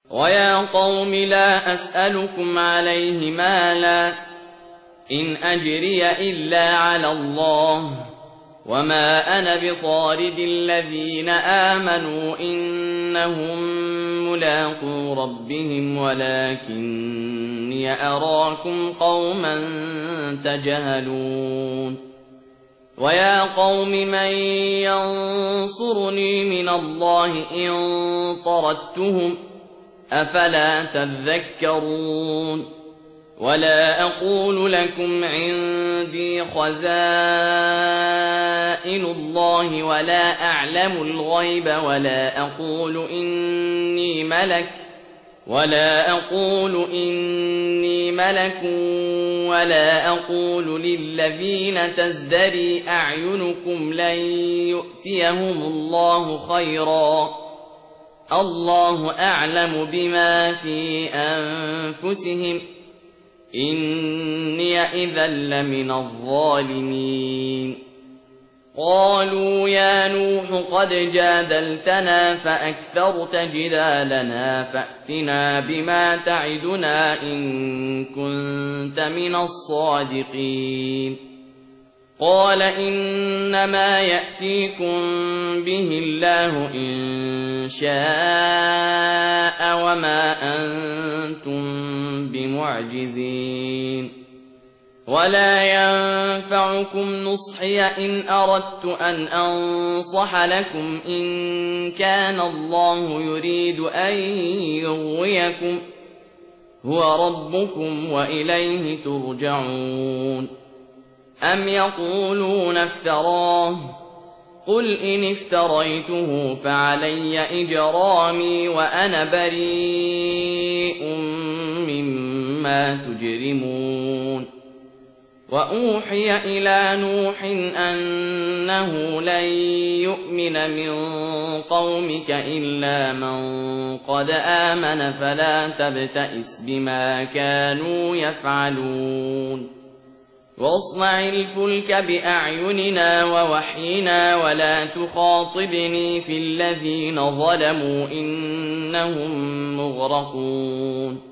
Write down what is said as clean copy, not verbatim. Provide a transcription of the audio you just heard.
ويا قوم لا أسألكم عليه مالا إن أجري إلا على الله وما أنا بطارد الذين آمنوا إنهم ملاقو ربهم ولكني أراكم قوما تجهلون ويا قوم من ينصرني من الله إن طردتهم أفلا تذكرون ولا أقول لكم عندي خزائن الله ولا أعلم الغيب ولا أقول إني ملك ولا أقول للذين تزدري أعينكم لن يؤتيهم الله خيرا الله أعلم بما في أنفسهم إني إذا لمن الظالمين قالوا يا نوح قد جادلتنا فأكثرت جدالنا فأتنا بما تعدنا إن كنت من الصادقين قال إنما يأتيكم به الله إن شاء وما أنتم بمعجزين ولا ينفعكم نصحي إن أردت أن أنصح لكم إن كان الله يريد أن يغويكم هو ربكم وإليه ترجعون أم يقولون افتراه قل إن افتريته فعلي إجرامي وأنا بريء مما تجرمون وأوحي إلى نوح أنه لن يؤمن من قومك إلا من قد آمن فلا تبتئس بما كانوا يفعلون واصنع الفلك بأعيننا ووحينا ولا تخاطبني في الذين ظلموا إنهم مغرقون